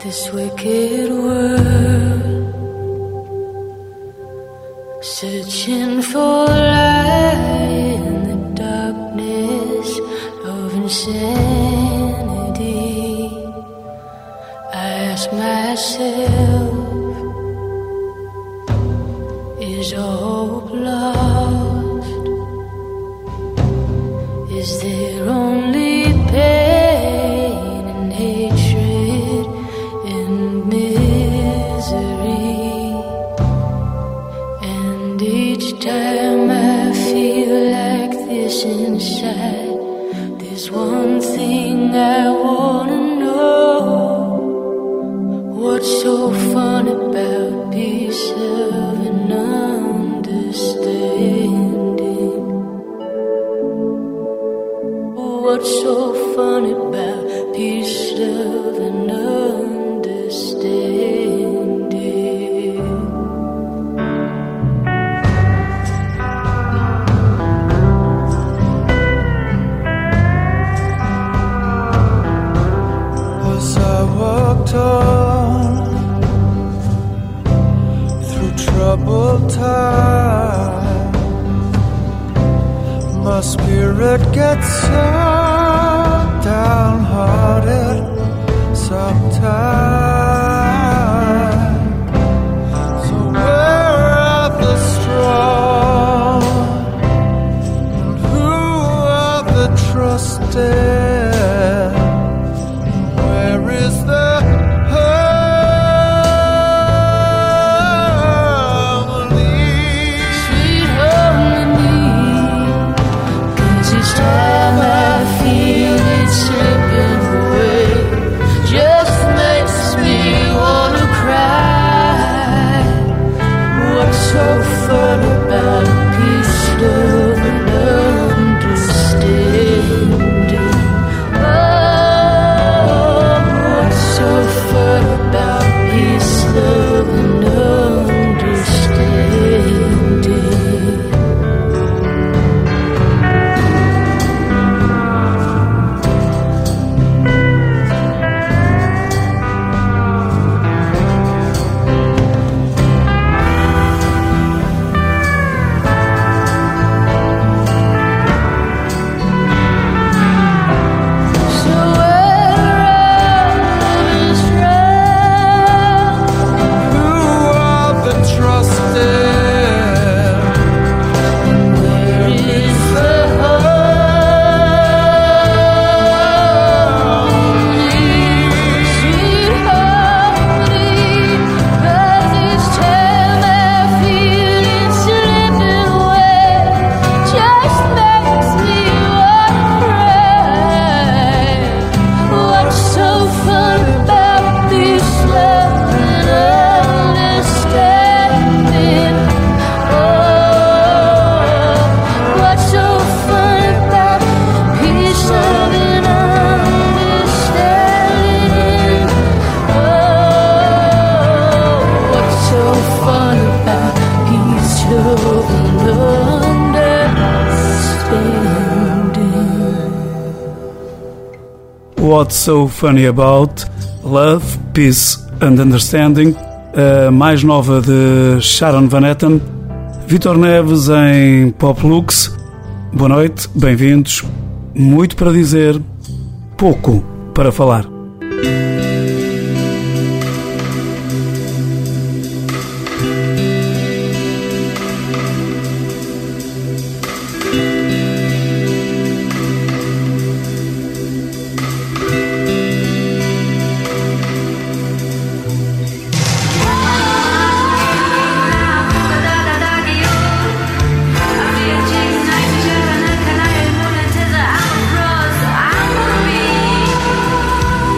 this wicked world, searching for light in the darkness of insanity. I ask myself, is hope lost? Is there only pain and hatred and misery? And each time I feel like this inside, there's one thing I wanna know. What's so fun about peace, love, and understanding? What's so fun about peace, love, and understanding? As I walked on through troubled times, my spirit gets so downhearted sometimes. So where are the strong, and who are the trusted? Where is the harmony? Sweet harmony, 'cause each time I feel it slipping away, just makes me wanna cry. What's so fun about peace, love, and understanding? Oh, what's so fun about peace, love, and understanding? So where love is wrong, Who are the trusted? where is the harmony? Sweet harmony, 'cause each time I feel it slipping away, just makes me wanna cry. What's so fun about this love and understanding? Oh, what's so fun about peace, love, and understanding? Oh, what's so fun about peace, love, and understanding? What's So Funny About Love, Peace and Understanding, a mais nova de Sharon Van Etten. Vítor Neves em Pop Lux. Boa noite, bem-vindos. Muito para dizer, pouco para falar. I'm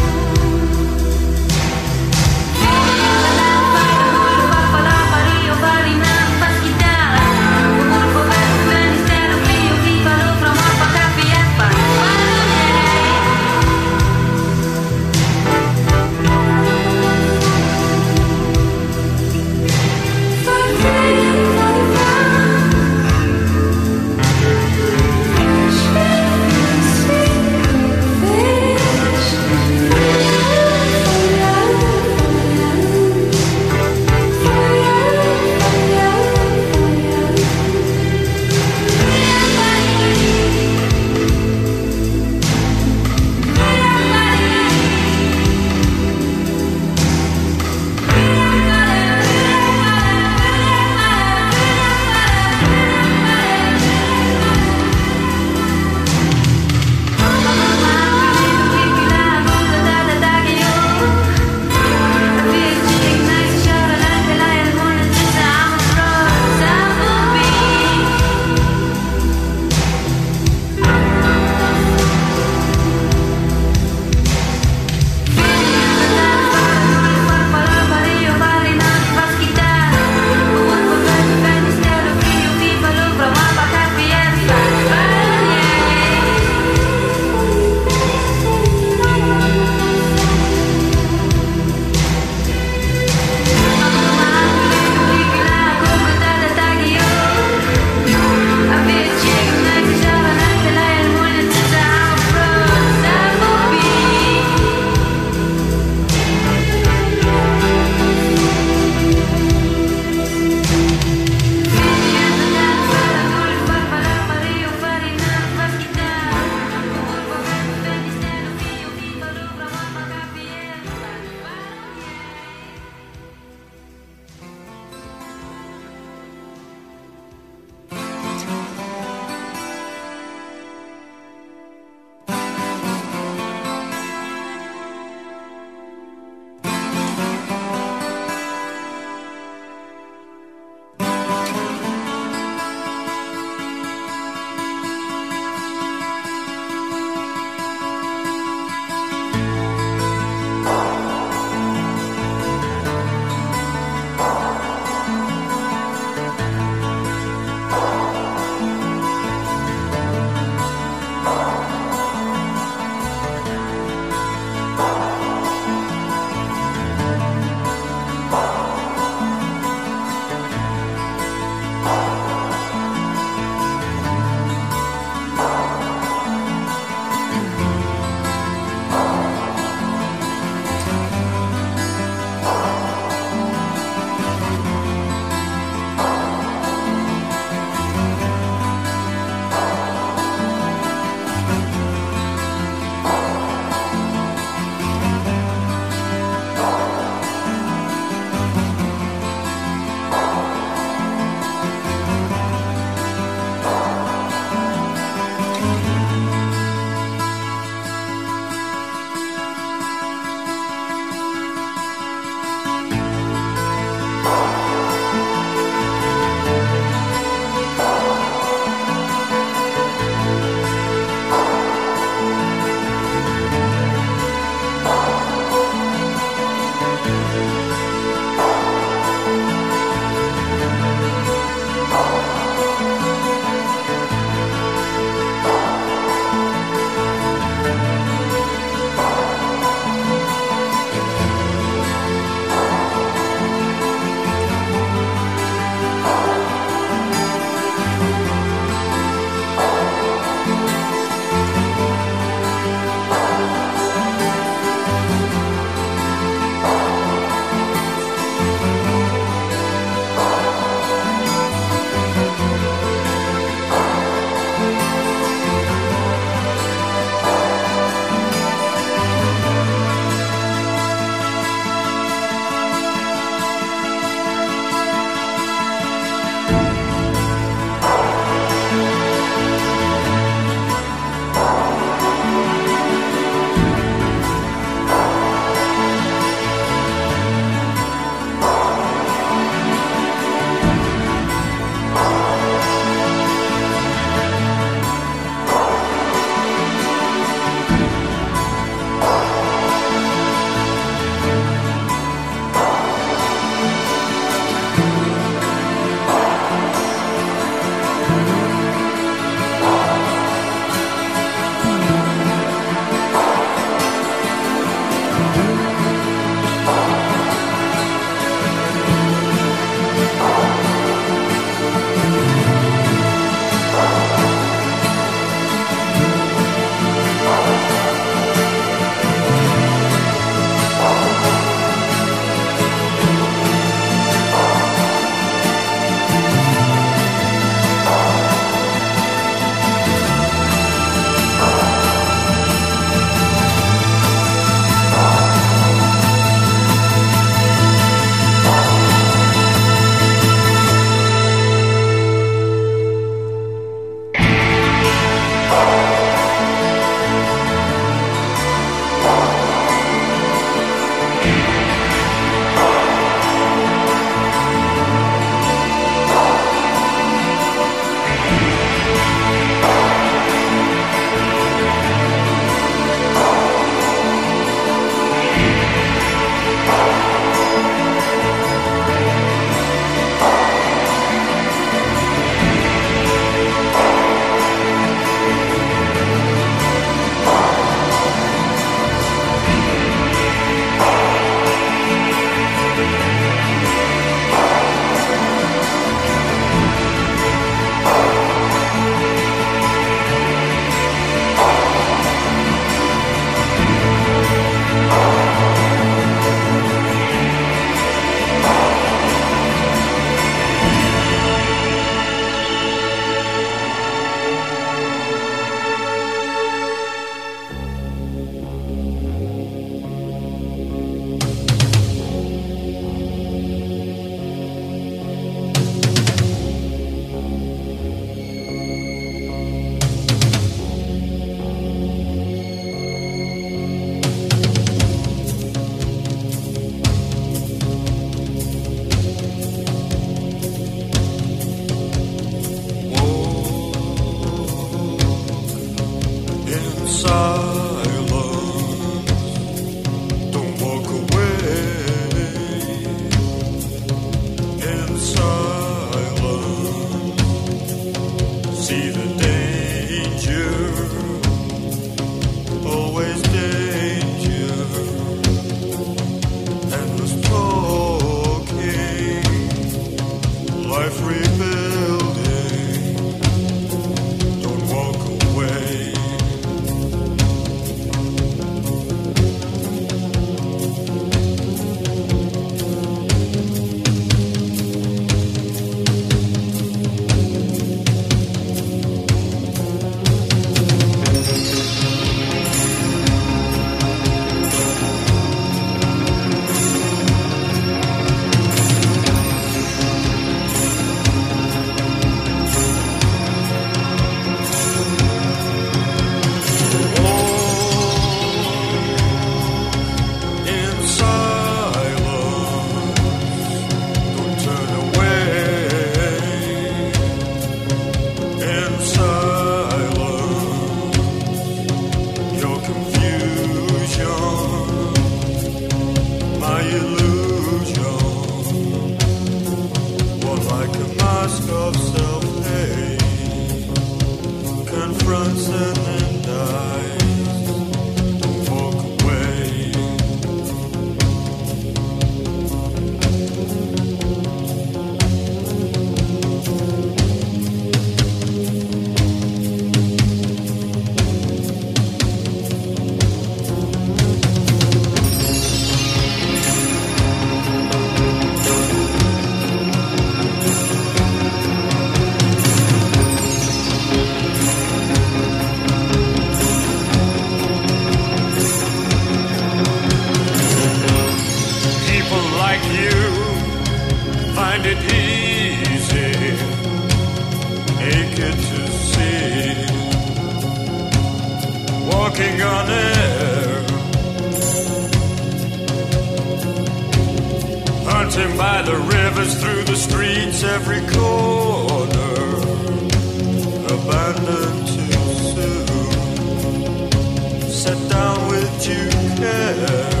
by the rivers, through the streets, every corner, abandoned too soon, set down with due care.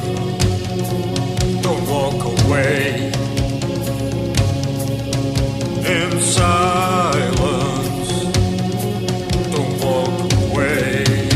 Don't walk away in silence. Don't walk away.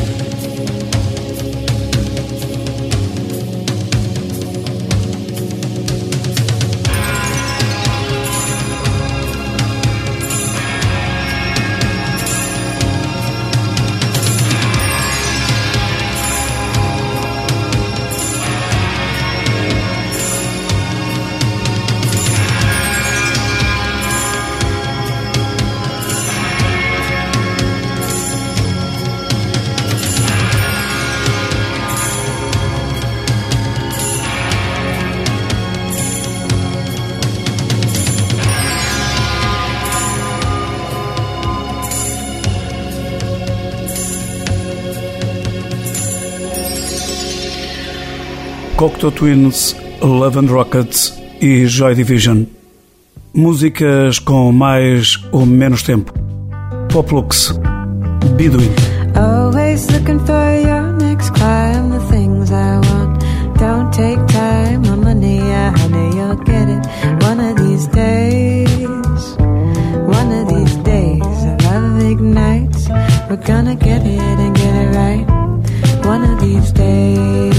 Cocteau Twins, Love and Rockets e Joy Division. Músicas com mais ou menos tempo. Poplux, Bedouin. Always looking for your next climb, the things I want don't take time or money, honey, you'll get it one of these days. One of these days, love ignites. We're gonna get it and get it right one of these days.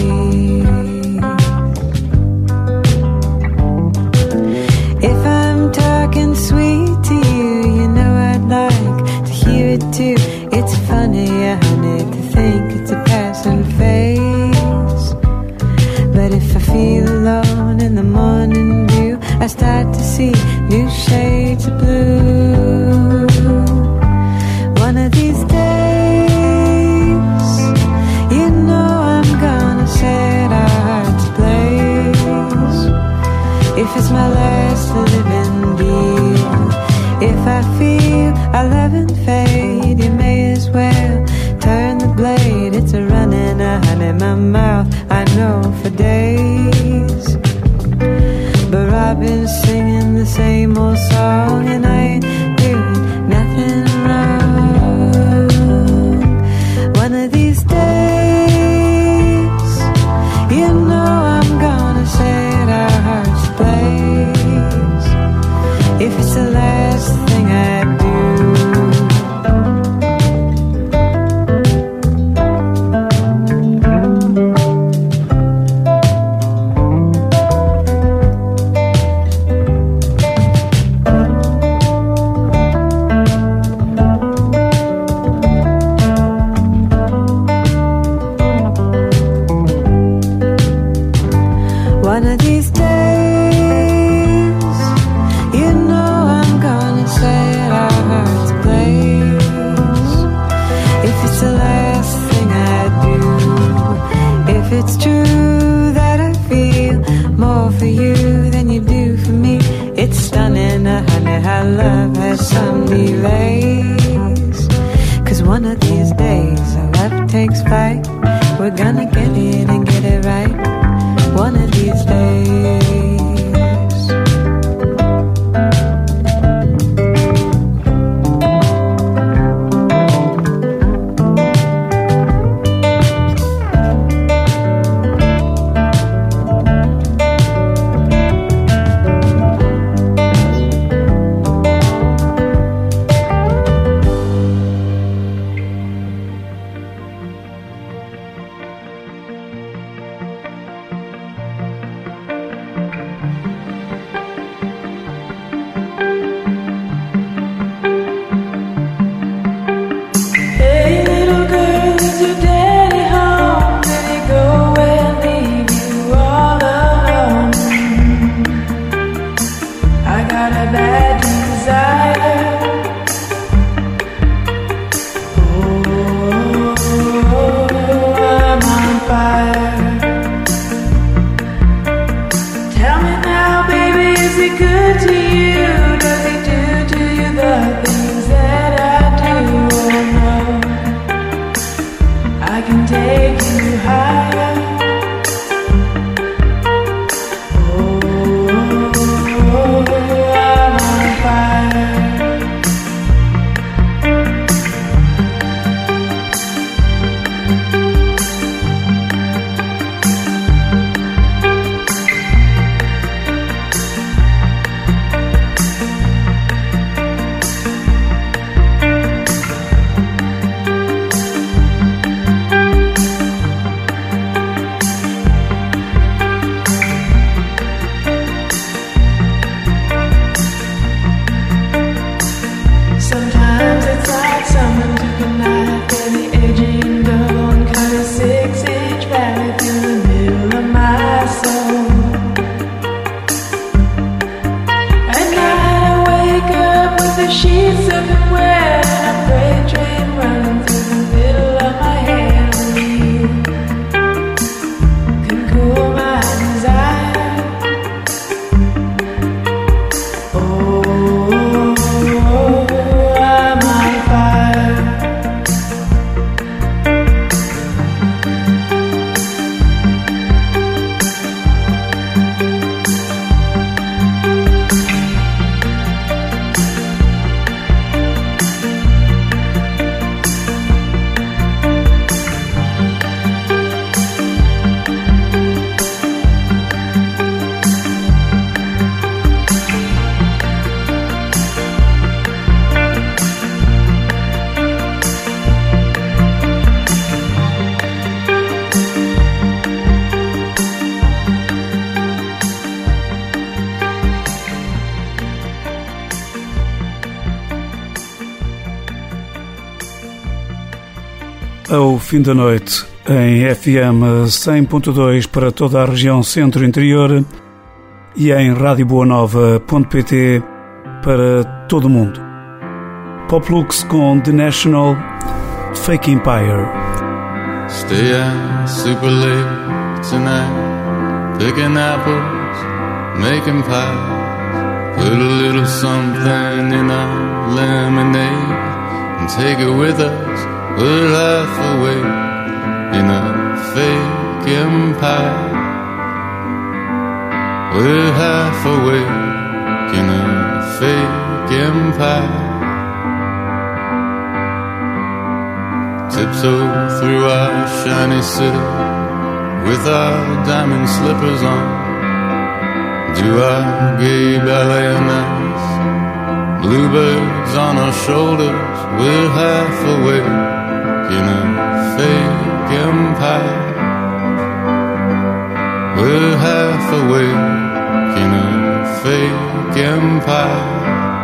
If I'm talking sweet to you, you know I'd like to hear it too. It's funny, honey, to think it's a passing phase. But if I feel alone in the morning dew, I start to see new shades of blue. One of these days, you know I'm gonna set our hearts ablaze. If it's my last living deal, if I feel our love and fade, you may as well turn the blade. It's a running honey in my mouth, I know for days. But I've been singing the same old song, and I ain't doing nothing wrong. One of these days, you know I'm gonna set our hearts ablaze. If it's the last thing I do. One of these days, you know I'm gonna set our hearts ablaze. If it's the last thing I do, if it's true that I feel more for you than you do for me, it's stunning, honey, how love has some delays. 'Cause one of these days, our love takes flight. We're gonna get it and get it right one of these days. Oh ao fim da noite em FM 100.2 para toda a região centro-interior e em radioboanova.pt para todo o mundo. Poplux com The National, Fake Empire. Stay out super late tonight, picking apples, making pie. Put a little something in our lemonade and take it with us. We're half awake in a fake empire. We're half awake in a fake empire. Tiptoe through our shiny city with our diamond slippers on. Do our gay ballet on ice. Bluebirds on our shoulders. We're half awake in a fake empire. We're half awake in a fake empire.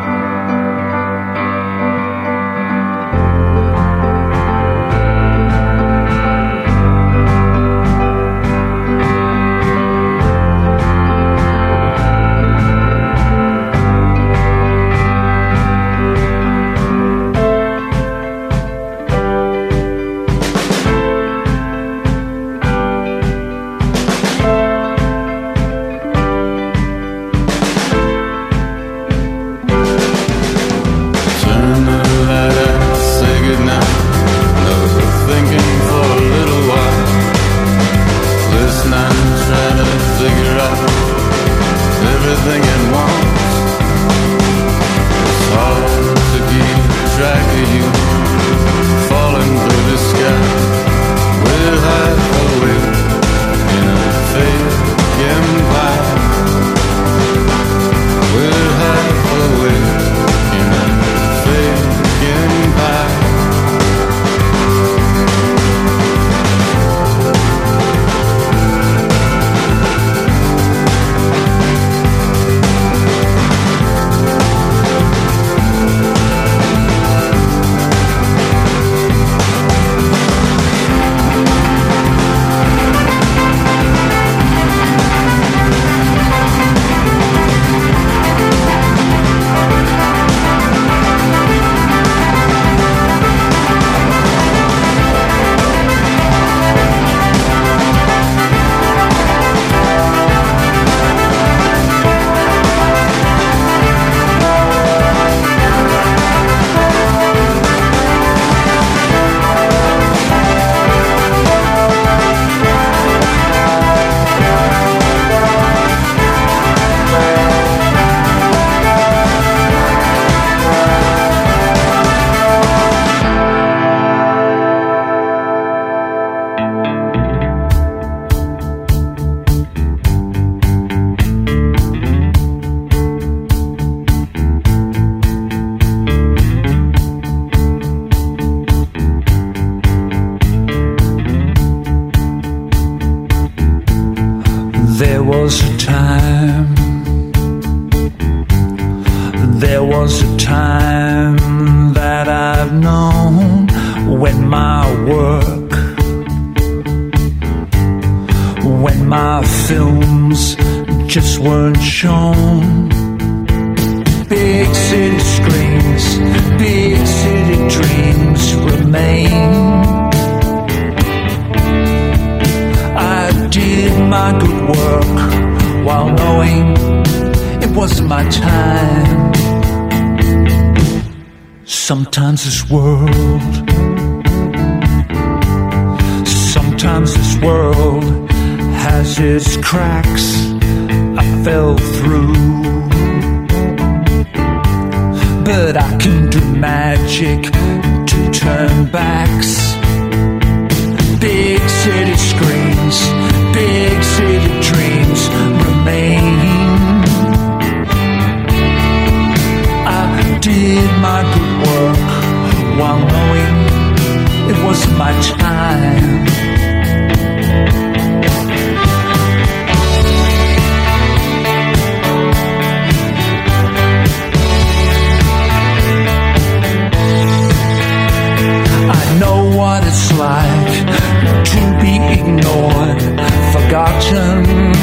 There was a time that I've known when my work, when my films just weren't shown. Big city screens, big city dreams remain. I did my good work while knowing it wasn't my time. Sometimes this world has its cracks. I fell through, but I can do magic to turn backs. Big city screens, big city dreams remain. I did my good work while knowing it wasn't my time. I know what it's like ignored, forgotten.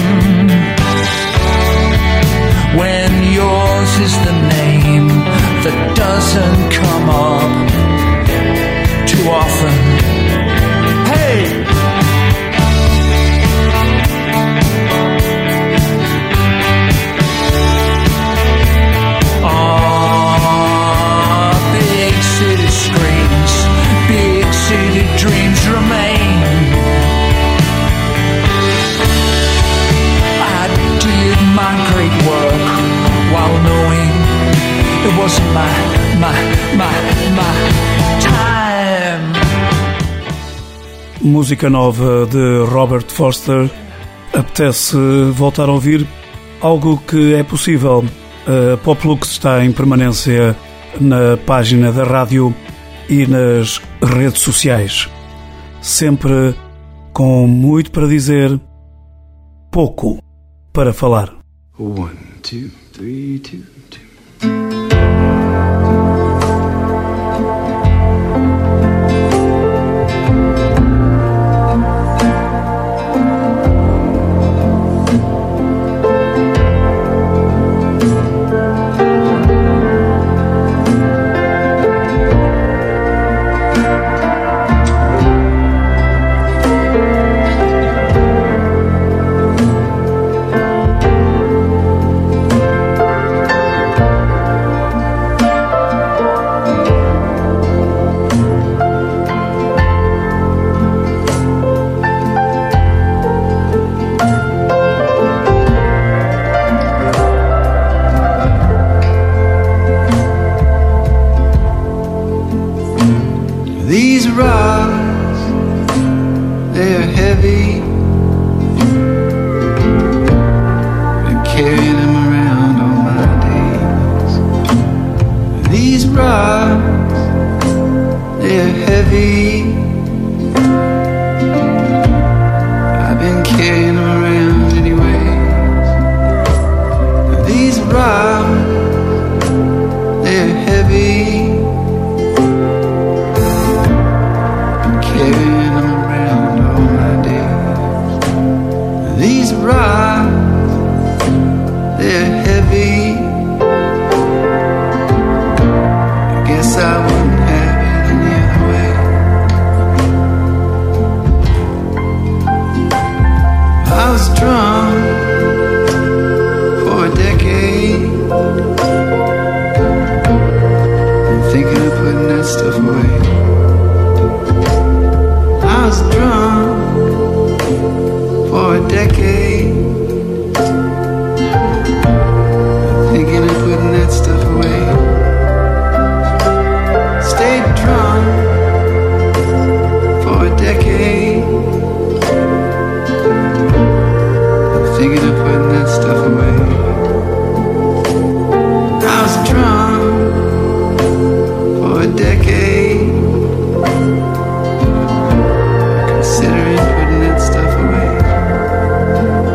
When yours is the name that doesn't come up too often. Hey! Big city screens, big city dreams remain. I did my great work while knowing it wasn't my time. Música nova de Robert Forster. Apetece voltar a ouvir algo que é possível. A Poplux está em permanência na página da rádio e nas redes sociais. Sempre com muito para dizer, pouco para falar. 1, 2, 3, 2, 2. These rocks, they're heavy. Been carrying them around all my days. These rocks, they're heavy. I've been carrying them around anyways. These rocks, they're heavy. Carrying them around all my days. These rocks, they're heavy. I guess I wouldn't have it any other way. I was drunk for a decade, thinking of putting that stuff away. I was drunk for a decade, thinking of putting that stuff away. Stayed drunk for a decade, thinking of putting that stuff away. I was drunk for a decade, considering putting that stuff away.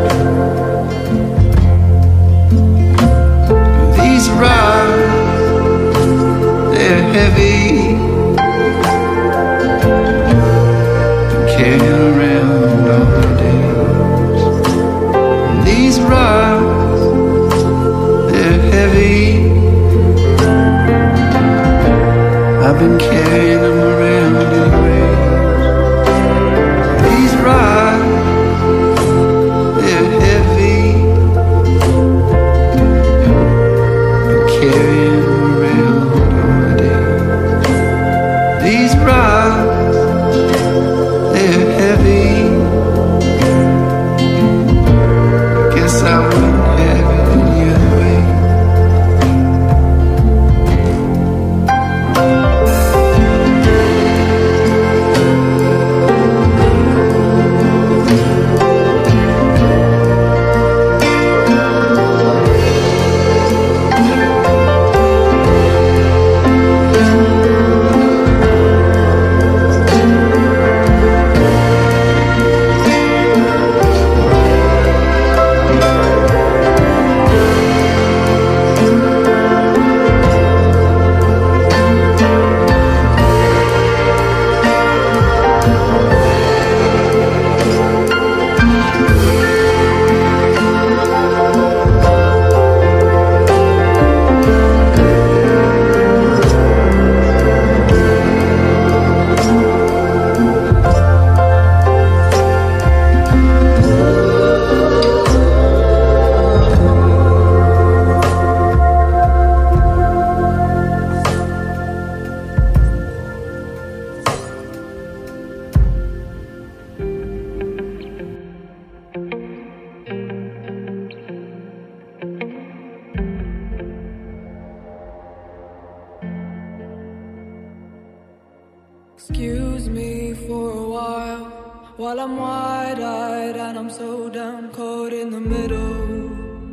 while I'm wide-eyed and I'm so down caught in the middle.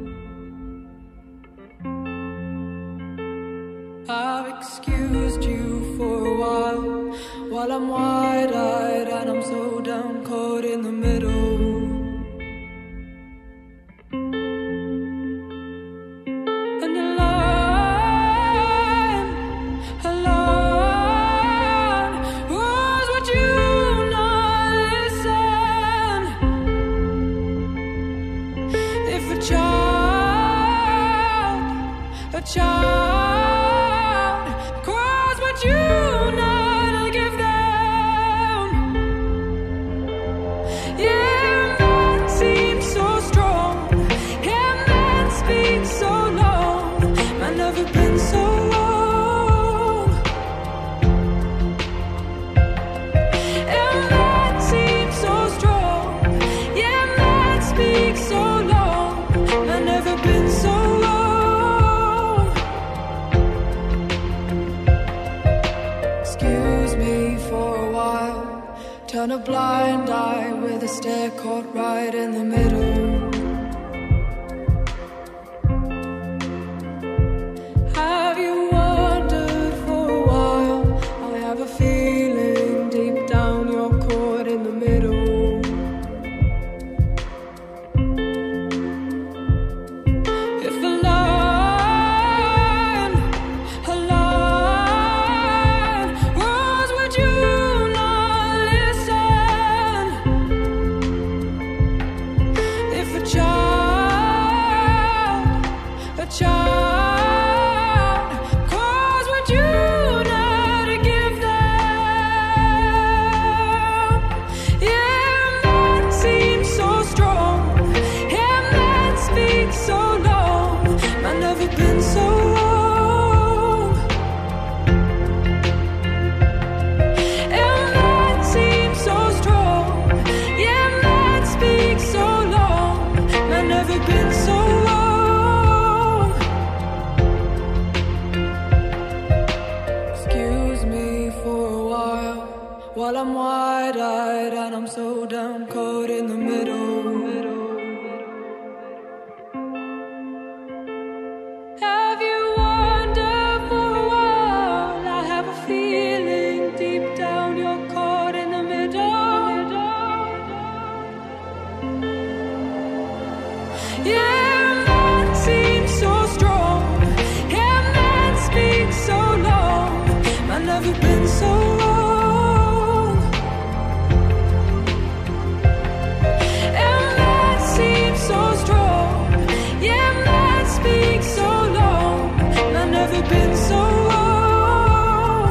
I've excused you for a while I'm wide-eyed and I'm so down caught in the middle. And a line was what you not listen. If a child cries what you not give them. Yeah, man seems so strong. Yeah, man speaks so long. Man never been so wrong. Yeah, man seems so strong. Yeah, man speaks so long. Man never been so wrong. Excuse me for a while. Turn a blind eye with a stare caught right in the middle. Have you wondered for a while? I have a feeling deep down you're caught in the middle. If a line was what you not listen. If a child calls what you not give them. Yeah, man seems so strong. Yeah, man speaks so long. Man never been so wrong. Yeah, man seems so strong. Yeah, man speaks so long. Man never been so wrong. Excuse me for a while I'm wide-eyed and I'm so down caught in the middle. Have you wondered for a while? I have a feeling deep down you're caught in the middle. Yeah, man seems so strong. Yeah, man speaks so long. Man never been so wrong. Yeah, man seems so strong. Yeah, man speaks so long. Man never been so wrong.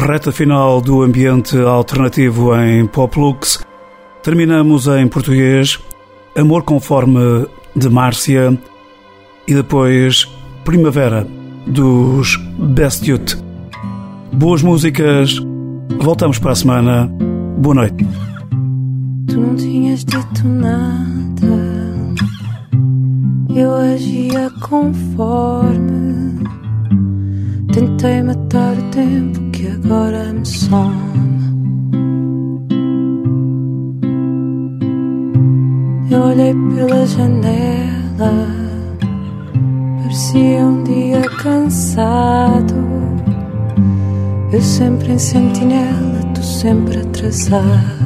reta final do ambiente alternativo em Poplux. Terminamos em português, Amor Conforme, de Márcia, e depois Primavera, dos Best Youth. Boas músicas, voltamos para a semana. Boa noite. Tu não tinhas dito nada, eu agia conforme. Tentei matar o tempo que agora me some. Eu olhei pela janela, parecia um dia cansado. Eu sempre em sentinela, tu sempre atrasado.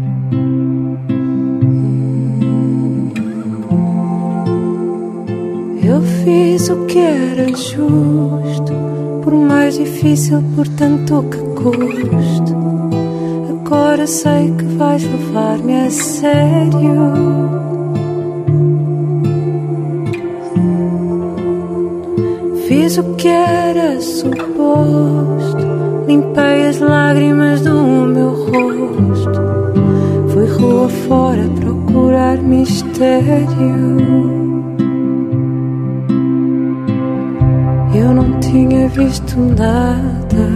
Eu fiz o que era justo, por mais difícil, por tanto que custe. Agora sei que vais levar-me a sério. Fiz o que era suposto, limpei as lágrimas do meu rosto. Fui rua fora procurar mistério. Eu não tinha visto nada,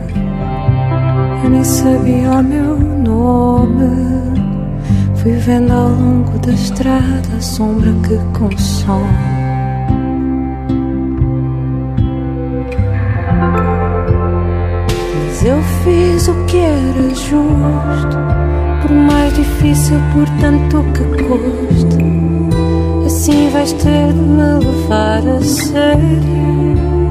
eu nem sabia o meu nome. Fui vendo ao longo da estrada a sombra que consome. Mas eu fiz o que era justo, por mais difícil, por tanto que custe. Assim vais ter de me levar a sério.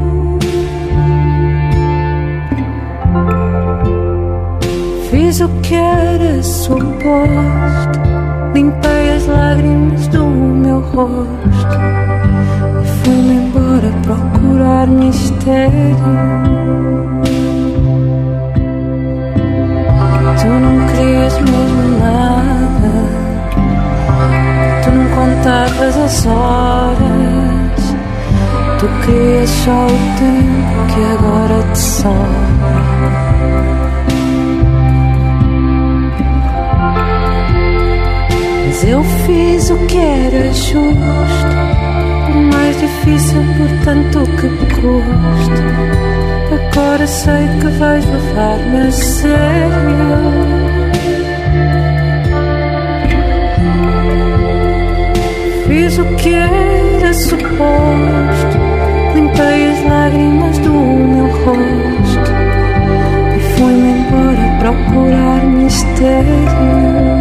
Fiz o que era suposto, limpei as lágrimas do meu rosto e fui-me embora procurar mistério. Tu não querias mesmo nada, tu não contavas as horas, tu querias só o tempo que agora te sobra. Eu fiz o que era justo, por mais difícil, por tanto que custe. Agora sei que vais levar-me a sério. Fiz o que era suposto, limpei as lágrimas do meu rosto e fui-me embora procurar mistério.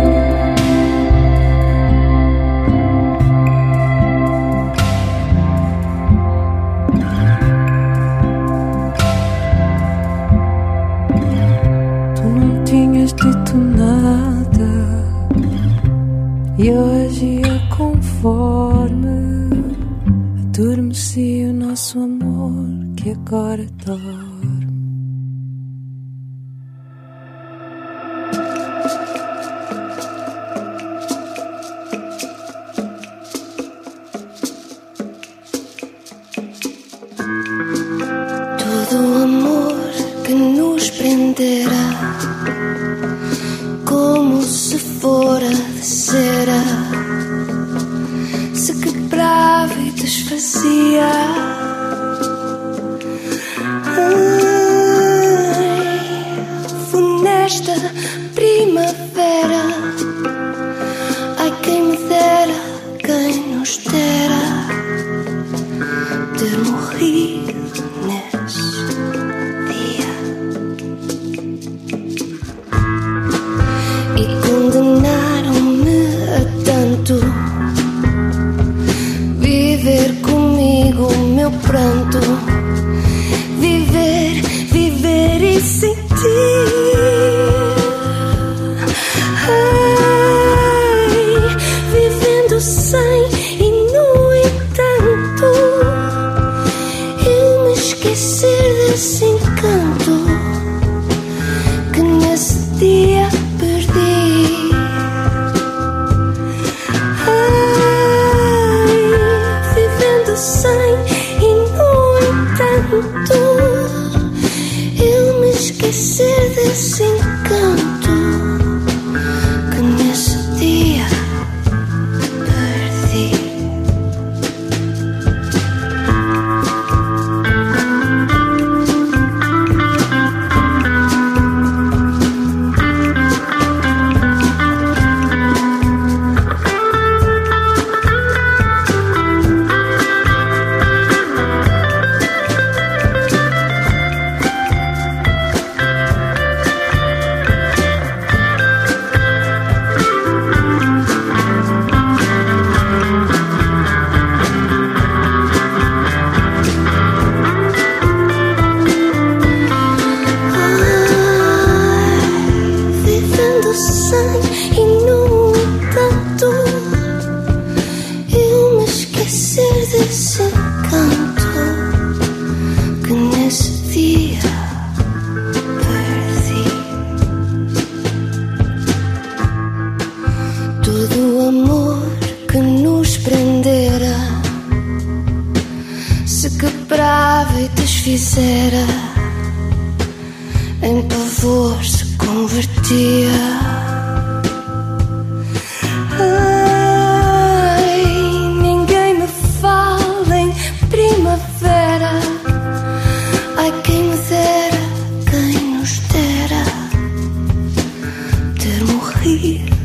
Dito nada, eu agia conforme. Adormeci o nosso amor que agora dorme. Todo amor que nos prenderá, como se fora de cera, se quebrava e desfazia. Funesta primavera, ai quem me dera, quem nos dera ter morrido nesse dia. E condenaram-me a tanto, viver comigo o meu pranto, viver, viver e sentir. Ai, vivendo sem e no entanto, eu me esquecer desse encanto que nesse dia perdi. Ai, vivendo sem e no entanto, eu me esqueci esquecer desse encanto que nesse dia perdi. Fizera em pavor, se convertia. Ai, ninguém me fala em primavera. Ai, quem me dera, quem nos dera ter morrido